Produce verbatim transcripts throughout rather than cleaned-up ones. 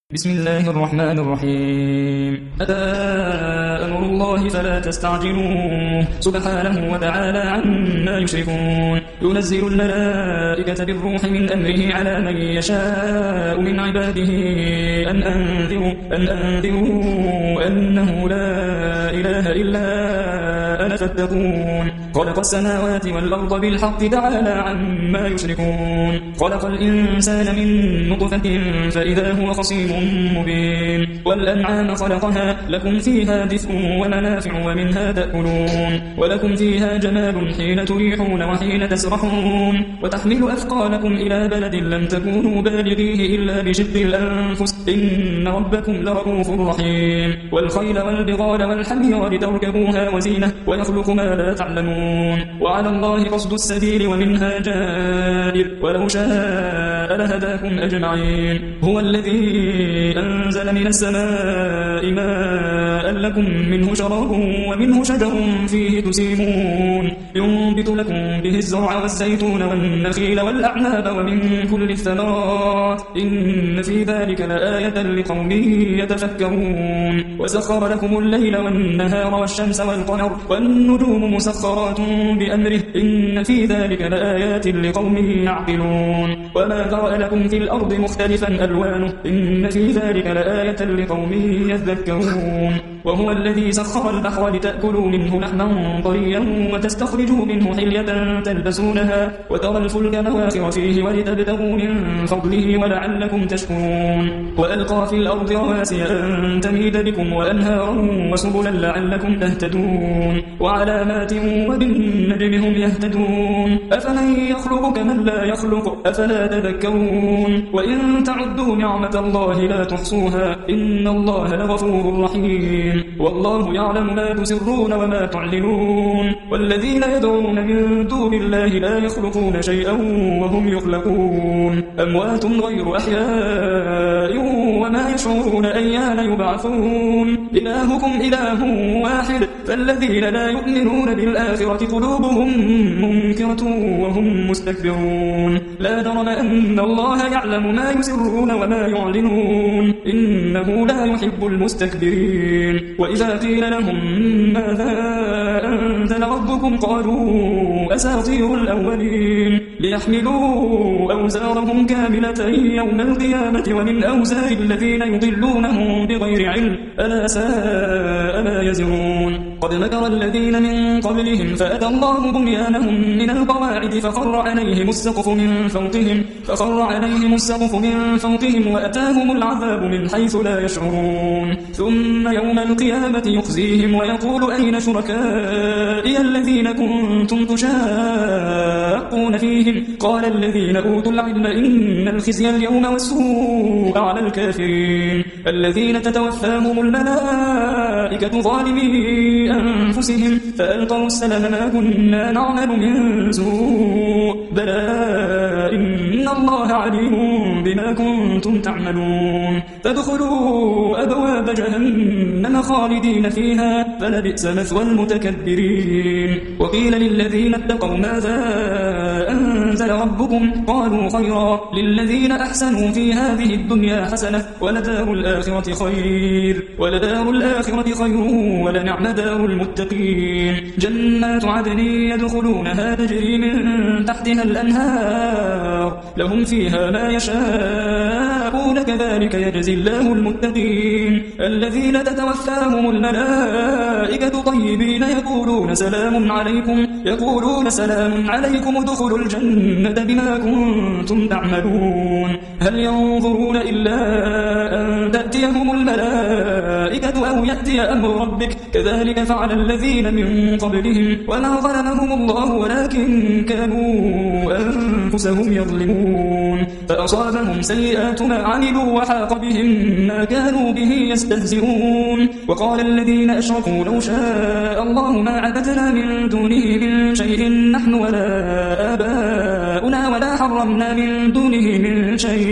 بسم الله الرحمن الرحيم أتى أمر الله فلا تستعجلوه سبحانه وتعالى عما يشركون ينزل الملائكة بالروح من أمره على من يشاء من عباده أن أنذروا, أن أنذروا أنه لا إله إلا أنا فاتقون خلق السماوات والأرض بالحق تعالى عما يشركون خلق الإنسان من نطفة فإذا هو خصيم مبين والأنعام خلقها لكم فيها دفء ومنافع ومنها تأكلون ولكم فيها جمال حين تريحون وحين تسرحون وتحمل أثقالكم إلى بلد لم تكونوا بالغيه إلا بشق الأنفس إن ربكم لرؤوف رحيم والخيل والبغال والحمير لتركبوها وزينة ويخلق ما لا تعلمون وعلى الله قصد السبيل ومنها جائر ولو شاء لهداكم أجمعين هو الذي أنزل من السماء ماء لكم منه شراب ومنه شجر فيه تسيمون ينبت لكم به الزرع والزيتون والنخيل والأعناب ومن كل الثمرات إن في ذلك لآية لقوم يتفكرون وسخر لكم الليل والنهار والشمس والقمر والنجوم مسخرات بأمره إن في ذلك لآيات لقوم يعقلون وما ذرأ لكم في الأرض مختلفا ألوانه إن في ذلك لآية لقوم يذكرون وهو الذي سخر البحر لتأكلوا منه لحما طريا وتستخرجوا منه حلية تلبسونها وترى الفلك مواخر فيه ولتبتغوا من فضله ولعلكم تشكرون وألقى في الأرض رواسي أن تميد بكم وأنهارا وسبلا لعلكم تهتدون وعلامات وبالنجم هم يهتدون أفمن يخلق كمن لا يخلق أفلا تذكرون وإن تعدوا نعمة الله لا تحصوها إن الله لغفور رحيم والله يعلم ما تسرون وما تعلنون والذين يدعون من دون الله لا يخلقون شيئا وهم يخلقون أموات غير أحياء وما يشعرون أيان يبعثون إلهكم إله واحد فالذين لا يؤمنون بالآخرة قلوبهم منكرة وهم مستكبرون لا جرم أن الله يعلم ما يسرون وما يعلنون إنه لا يحب المستكبرين وإذا قيل لهم ماذا أنزل ربكم قالوا أساطير الأولين ليحملوا أوزارهم كاملة يوم القيامة ومن أوزار الذين يضلونهم بغير علم ألا ساء ما يزرون قد مكر الذين من قبلهم فأتى الله بنيانهم من القواعد فخر عليهم السقف من فوقهم فخر عليهم السقف من فوقهم وأتاهم العذاب من حيث لا يشعرون ثم يوم القيامة يخزيهم ويقول أين شركائي الذين كنتم تشاقون فيهم قال الذين أوتوا العلم إن الخزي اليوم والسوء على الكافرين الذين تتوفاهم الملائكة ظالمي أنفسهم فألقوا السلام ما كنا نعمل من سوء بلى إن الله عليم بما كنتم تعملون فادخلوا أبواب جهنم خالدين فيها فلبئس مثوى المتكبرين وقيل للذين اتقوا ماذا أنزل ربكم قالوا خيرا للذين أحسنوا في هذه الدنيا حسنة ولدار الآخرة خير ولدار الآخرة خير ولنعم دار المتقين جنات عدن يدخلونها تجري من تحتها الأنهار لهم فيها ما يشاءون كذلك يجزي الله المتقين الذين تتوفاهم الملائكة طيبين يقولون سلام عليكم يقولون سلام عليكم ادخلوا الجنة بما كنتم تعملون هل ينظرون إلا أن تأتيهم الملائكة أو يأتي أمر ربك كذلك فعل الذين من قبلهم وما ظلمهم الله ولكن كانوا أنفسهم يظلمون فأصابهم سيئات ما عملوا وحاق بهم ما كانوا به يستهزئون وقال الذين أشركوا لو شاء الله ما عبدنا من دونه من شيء نحن ولا آباؤنا ولا حرمنا من دونه من شيء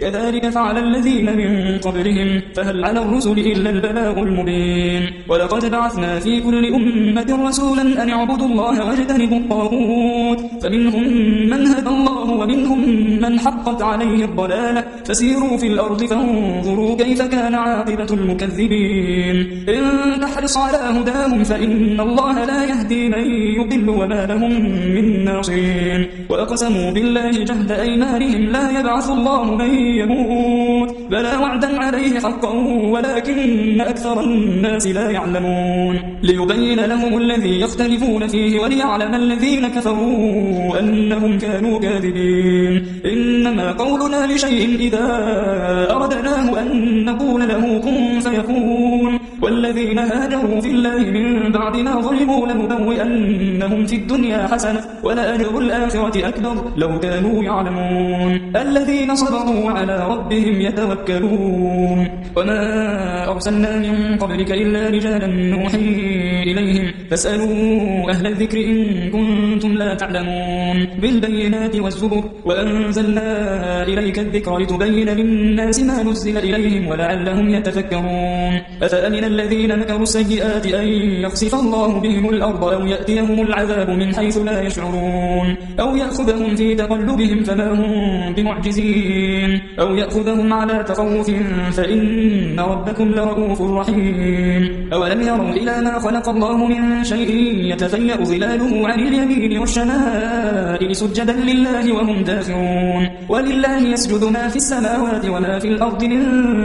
كذلك فعل الذين من قبلهم فهل على الرسل إلا البلاغ المبين ولقد بعثنا في كل أمة رسولا أن اعبدوا الله واجتنبوا الطاغوت فمنهم من هدى الله ومنهم من حقت عليه الضلالة فسيروا في الأرض فانظروا كيف كان عاقبة المكذبين إن تحرص على هداهم فإن الله لا يهدي من يضل وما لهم من ناصرين وأقسموا بالله جهد أيمانهم لا يبعث الله من يموت بلى وعدا عليه حقا ولكن أكثر الناس لا يعلمون ليبين لهم الذي يختلفون فيه وليعلم الذين كفروا أنهم كانوا كاذبين إنما قولنا لشيء إذا أردناه أن نقول له كن فيكون والذين هاجروا في الله من بعد ما ظلموا لنبوئنهم في الدنيا حسنة ولأجر الآخرة أكبر لو كانوا يعلمون الذين صبروا على ربهم يتوكلون وما أرسلنا من قبلك إلا رجالا نوحي إليهم فاسألوا أهل الذكر إن كنتم لا تعلمون بالبينات والزبر وأنزلنا إليك الذكر لتبين للناس ما نزل إليهم ولعلهم يتفكرون أفأمن الذين مكروا السيئات أن يخسف الله بهم الأرض أو يأتيهم العذاب من حيث لا يشعرون أو يأخذهم في تقلبهم فما هم بمعجزين أو يأخذهم على تخوف فإن ربكم لرؤوف رحيم أولم يروا إلى ما خلق الله من شيء يتفيأ ظلاله عن اليمين والشمائل سجدا لله وهم داخرون ولله يسجد ما في السماوات وما في الأرض من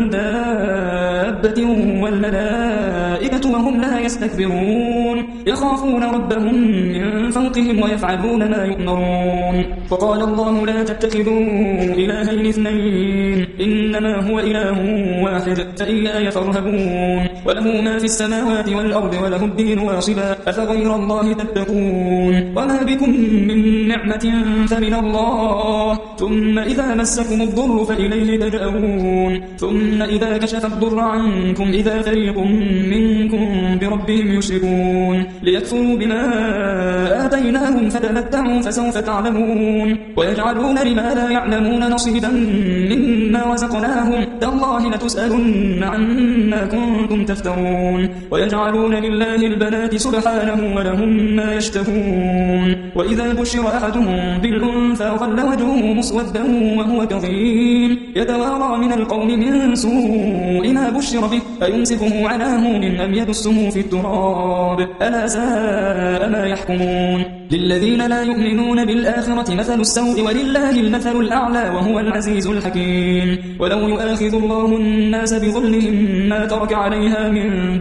دابة والملائكة وهم لا يستكبرون يخافون ربهم من فوقهم ويفعلون ما يؤمرون وقال الله لا تتخذوا إلهين اثنين إنما هو إله واحد فإياي فارهبون وله ما في السماوات والأرض وله الدين واصبا أفغير الله تتقون وما بكم من نعمة فمن الله ثم إذا مسكم الضر فإليه تجأرون ثم إذا كشف الضر عنكم إذا فريق منكم بربهم يشركون ليكفروا بما آتيناهم فتمتعوا فسوف تعلمون ويجعلون لما لا يعلمون نصيبا مما رزقناهم تالله لتسألن عما كنتم تفترون ويجعلون لله البنات سبحانه ولهم ما يشتهون وإذا بشر أحدهم بالأنثى ظل وجهه مسودا وهو كظيم يتوارى من القوم من سوء ما بشر به أيمسكه على هون أم يدسه في التراب ألا ساء ما يحكمون للذين لا يؤمنون بالآخرة مثل السوء ولله المثل الأعلى وهو العزيز الحكيم ولو يؤاخذ الله الناس بظلمهم ما ترك عليها من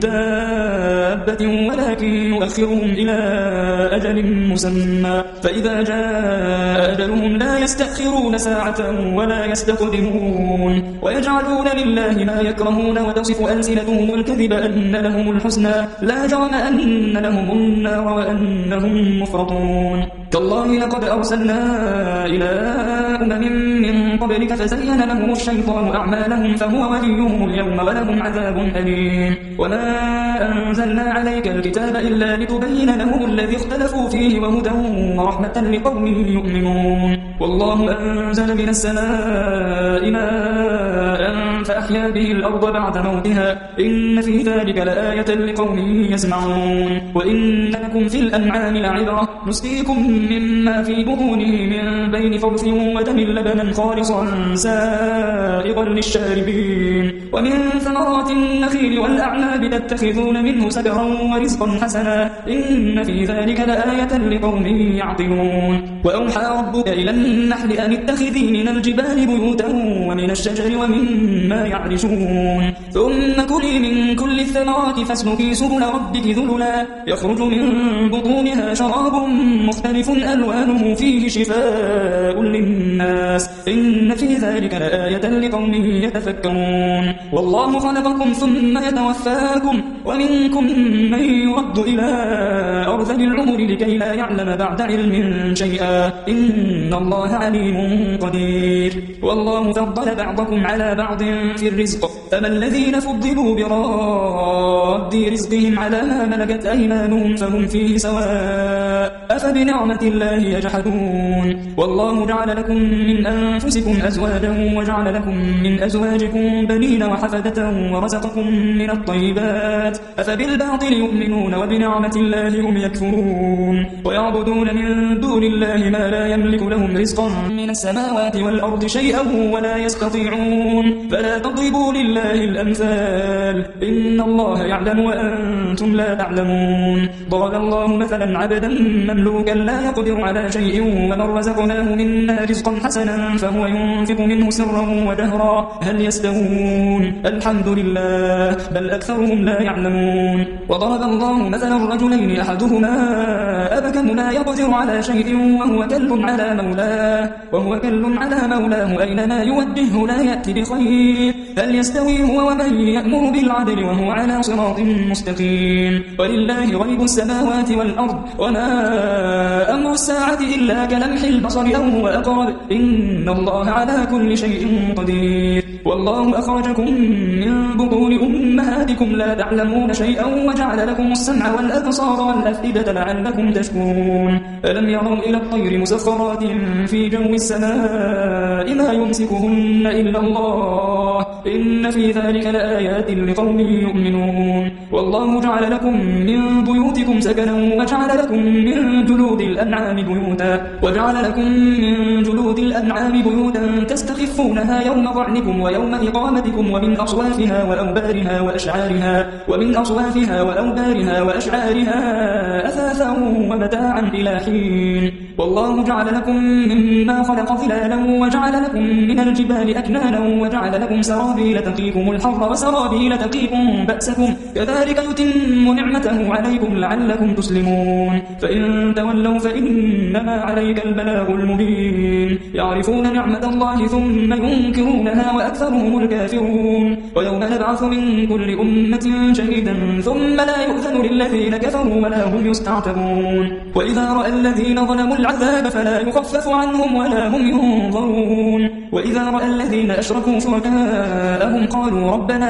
دابة ولكن يؤخرهم إلى أجل مسمى فإذا جاء أجلهم لا يستأخرون ساعة ولا يستقدمون ويجعلون لله ما يكرهون وتصف ألسنتهم الكذب أن لهم الحسنى لا جرم أن لهم النار وأنهم مفرطون تالله لقد أرسلنا إلى أمم من قبلك فزين لهم الشيطان أعمالهم فهو وليهم اليوم ولهم عذاب أليم وما أنزلنا عليك الكتاب إلا لتبين لهم الذي اختلفوا فيه وهدى ورحمة لقوم يؤمنون والله أنزل من السماء ماء فأحيا به الأرض بعد موتها إن في ذلك لآية لقوم يسمعون وإن لكم في الأنعام لعبرة نسقيكم مما في بطونه من بين فرث ودم لبنا خالصا سائغا للشاربين ومن ثمرات النخيل والأعناب تتخذون منه سكرا ورزقا حسنا إن في ذلك لآية لقوم يعقلون وأوحى ربك إلى النحل أن اتخذي من الجبال بيوتا ومن الشجر ومما يعرشون ثم كلي من كل الثمرات فاسلكي سبل ربك ذللا يخرج من بطونها شراب مختلف ألوانه فيه شفاء للناس إن في ذلك لآية لقوم يتفكرون والله خلقكم ثم يتوفاكم ومنكم من يرد إلى أرذل العمر لكي لا يعلم بعد علم شيئا إن الله عليم قدير والله فضل بعضكم على بعض في الرزق فما الذين فضلوا براد رزقهم على ما ملكت أيمانهم فهم فيه سواء أفبنعمة الله يجحدون والله جعل لكم من أنفسكم أزواجا وجعل لكم من أزواجكم بنين وحفدة ورزقكم من الطيبات أفبالباطل يؤمنون وبنعمة الله هم يكفرون ويعبدون من دون الله ما لا يملك لهم رزقا من السماوات والأرض شيئا ولا يستطيعون فلا تضربوا لله الأمثال إن الله يعلم وأنتم لا تعلمون ضرب الله مثلا عبدا مملوكا لا يقدر على شيء ومن رزقناه منا رزقا حسنا فهو ينفق منه سرا وجهرا هل يستوون الحمد لله بل أكثرهم لا يعلمون وضرب الله مثلا رجلين أحدهما أبكم لا يقدر على شيء وهو كل على مولاه وهو كل على مولاه أينما يوجهه لا يأتي بخير هل يستوي هو ومن يأمر بالعدل وهو على صراط مستقيم ولله غيب السماوات والأرض وما أمر الساعة إلا كلمح البصر أو هو أقرب إن الله على كل شيء قدير والله أخرجكم من بطون أمهاتكم لا تعلمون شيئا وجعل لكم السمع والأبصار والأفئدة لعلكم تشكرون ألم يروا إلى الطير مسخرات في جو السماء ما يمسكهن إلا الله إن في ذلك لآيات لقوم يؤمنون والله جعل لكم من بيوتكم سكنا وجعل لكم من جلود الأنعام بيوتا وجعل لكم من جلود الأنعام بيوتا تستخفونها يوم ظعنكم ويوم إقامتكم ومن أصوافها وأوبارها وأشعارها ومن أصوافها وأوبارها وأشعارها أثاثا ومتاعا إلى حين والله جعل لكم مما خلق ظلالا وجعل لكم من الجبال أكنانا وجعل لكم سرابيل تقيكم الحر وسرابيل تقيكم بأسكم كذلك يتم نعمته عليكم لعلكم تسلمون فإن تولوا فإنما عليك البلاغ المبين يعرفون نعمة الله ثم ينكرونها وأكثرهم الكافرون ويوم نبعث من كل أمة شهيدا ثم لا يؤذن للذين كفروا ولا هم يستعتبون وإذا رأى الذين ظلموا العذاب فلا يخفف عنهم ولا هم ينظرون وإذا رأى الذين أشركوا شركاءهم قالوا ربنا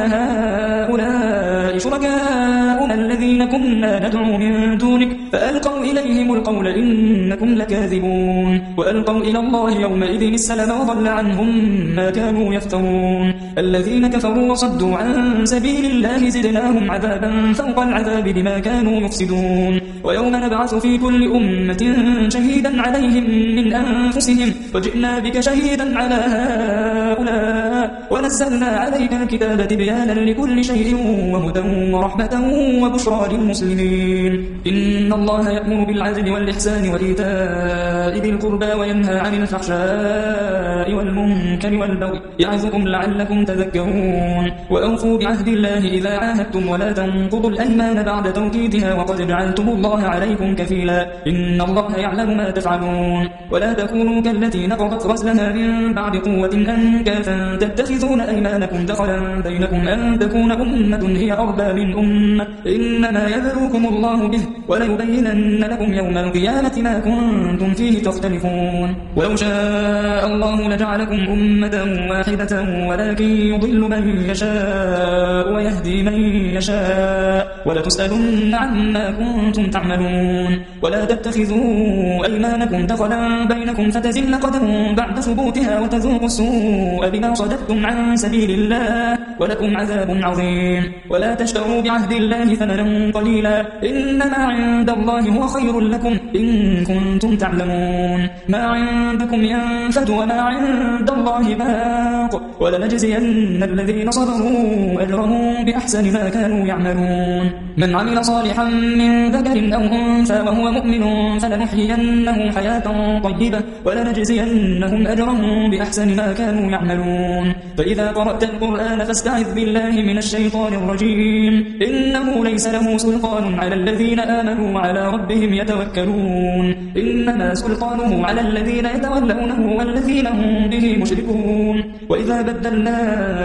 هؤلاء شركاؤنا الذين كنا ندعو من دونك فألقوا إليهم القول إنكم لكاذبون وألقوا إلى الله يومئذ السلام وضل عنهم ما كانوا يفترون الذين كفروا وصدوا عن سبيل الله زدناهم عذابا فوق العذاب بما كانوا يفسدون ويوم نبعث في كل أمة شهيدا عليهم من أنفسهم وجئنا بك شهيدا على هؤلاء ونزلنا عليك الكتاب تبيانا لكل شيء وهدى ورحمة وبشرى للمسلمين إن الله يأمر بالعدل والإحسان وإيتاء ذي القربى وينهى عن الفحشاء والمنكر والبغي يعظكم لعلكم تذكرون وأوفوا بعهد الله إذا عاهدتم ولا تنقضوا الأيمان بعد توكيدها وقد جعلتم الله عليكم كفيلا إن الله يعلم ما تفعلون ولا تكونوا كالتي نقضت غزلها من بعد قوة أنكاثا تتخذون أيمانكم دخلا بينكم أن تكون أمة هي أربى من أمة إنما يبلوكم الله به وليبينن لكم يوم القيامة ما كنتم فيه تختلفون ولو شاء الله لجعلكم أمة واحدة ولكن يضل من يشاء ويهدي من يشاء ولتسألن عما كنتم تعملون ولا تتخذوا أيمانكم دخلا بينكم فتزل قدم بعد ثبوتها وتذوقوا السوء بما صددتم عن سبيل الله ولكم عذاب عظيم ولا تشتروا بعهد الله ثمنا قليلا إنما عند الله هو خير لكم إن كنتم تعلمون ما عندكم ينفد وما عند الله باق ولنجزين الذين صبروا أجرهم بأحسن ما كانوا يعملون من عمل صالحا من ذكر أو أنثى وهو مؤمن فلنحيينه حياة طيبة ولنجزينهم أجرهم بأحسن ما كانوا يعملون فإذا قرأت القرآن فاستعذ بالله من الشيطان الرجيم إنه ليس له سلطان على الذين آمنوا وعلى ربهم يتوكلون إنما سلطانه على الذين يتولونه والذين هم به مشركون وإذا بدلنا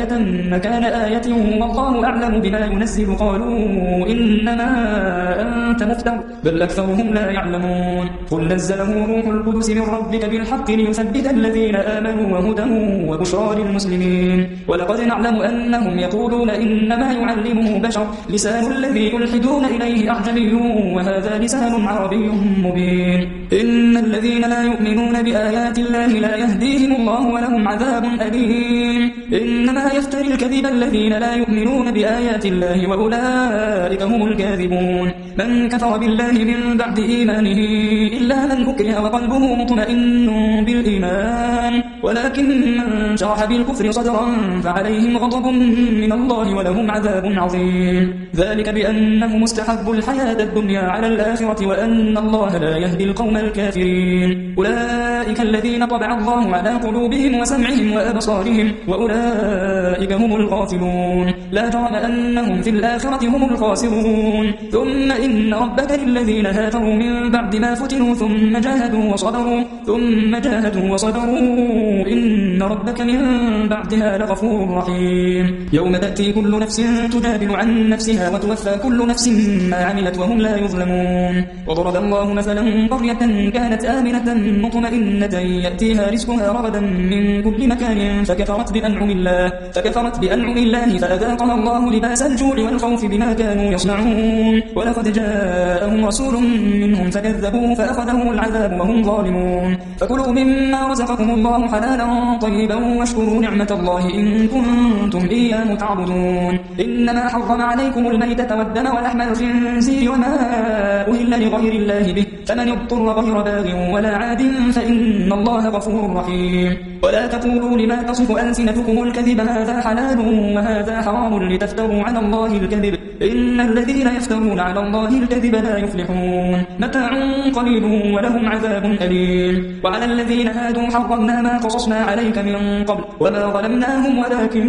آية مكان آية والله أعلم بما ينزل قالوا إنما أنت مفتر بل أكثرهم لا يعلمون قل نزله روح القدس من ربك بالحق ليثبت الذين آمنوا وهدى وبشرى للمسلمين ولقد نعلم أنهم يقولون إنما يعلمه بشر لسان الذي يلحدون إليه أعجمي وهذا لسان عربي مبين إن الذين لا يؤمنون بآيات الله لا يهديهم الله ولهم عذاب أليم إنما يفتري الكذب الذين لا يؤمنون بآيات الله وأولئك هم الكاذبون من كفر بالله من بعد إيمانه إلا من أكره وقلبه مطمئن بالإيمان ولكن من شرح بالكفر صدرا فعليهم غضب من الله ولهم عذاب عظيم ذلك بأنه مستحب الحياة الدنيا على الآخرة وأن الله لا يهدي القوم الكافرين أولئك الذين طبع الله على قلوبهم وسمعهم وأبصارهم وأولئك هم الغافلون لا جرم أنهم في الآخرة هم الخاسرون ثم إن ربك للذين هاجروا من بعد ما فتنوا ثم جاهدوا وصبروا ثم جاهدوا وصبروا إن ربك من بعدها لغفور رحيم يوم تأتي كل نفس تجادل عن نفسها وتوفى كل نفس ما عملت وهم لا يظلمون وضرب الله مثلا قرية كانت آمنة مطمئنة يأتيها رزقها رغدا من كل مكان فكفرت بأنعم الله فكفرت بأنعم الله فأذاقها الله لباس الجوع والخوف بما كانوا يصنعون ولقد جاءهم رسول منهم فكذبوه فأخذهم العذاب وهم ظالمون فكلوا مما رزقكم الله حلالا طيبا واشكروا نعمة الله إن كنتم إياه تعبدون إنما حرم عليكم الميتة والدم ولحم الخنزير وما أهل لغير الله به فمن اضطر غير باغ ولا عاد فإن الله غفور رحيم ولا تقولوا لما تصف ألسنتكم الكذب هذا حلال وهذا حرام لتفتروا على الله الكذب إن الذين يفترون على الله الكذب لا يفلحون متاع قليل ولهم عذاب أليم وعلى الذين هادوا حرمنا ما قصصنا عليك من قبل وما ظلمناهم ولكن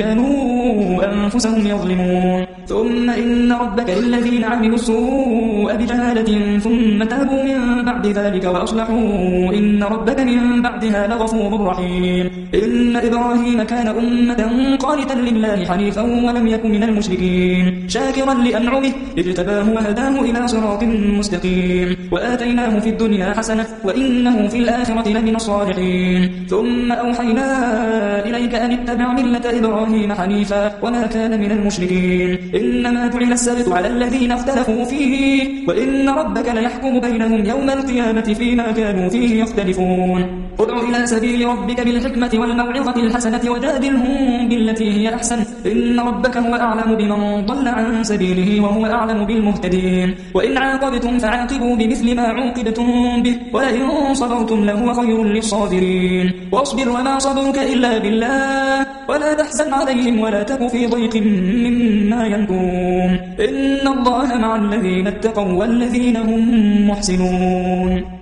كانوا أنفسهم يظلمون ثم إن ربك للذين عملوا السوء بجهالة ثم تابوا من بعد ذلك وأصلحوا إن ربك من بعدها لغفور رحيم إن إبراهيم كان أمة قانتا لله حنيفا ولم يكن من المشركين شاكرا لأنعمه اجتباه وهداه إلى صراط مستقيم وآتيناه في الدنيا حسنة وإنه في الآخرة لمن الصالحين ثم أوحينا إليك أن اتبع ملة إبراهيم حنيفا وما كان من المشركين إنما جعل السبت على الذين اختلفوا فيه وإن ربك ليحكم بينهم يوم القيامة فيما كانوا فيه يختلفون ادع إلى سبيل ربك بالحكمة والموعظة الحسنة وجادلهم بالتي هي أحسن إن ربك هو أعلم بمن ضل عن سبيله وهو أعلم بالمهتدين وإن عاقبتم فعاقبوا بمثل ما عوقبتم به ولئن صبرتم لهو خير للصابرين واصبر وما صبرك إلا بالله ولا تحزن عليهم ولا تك في ضيق مما يمكرون إن الله مع الذين اتقوا والذين هم محسنون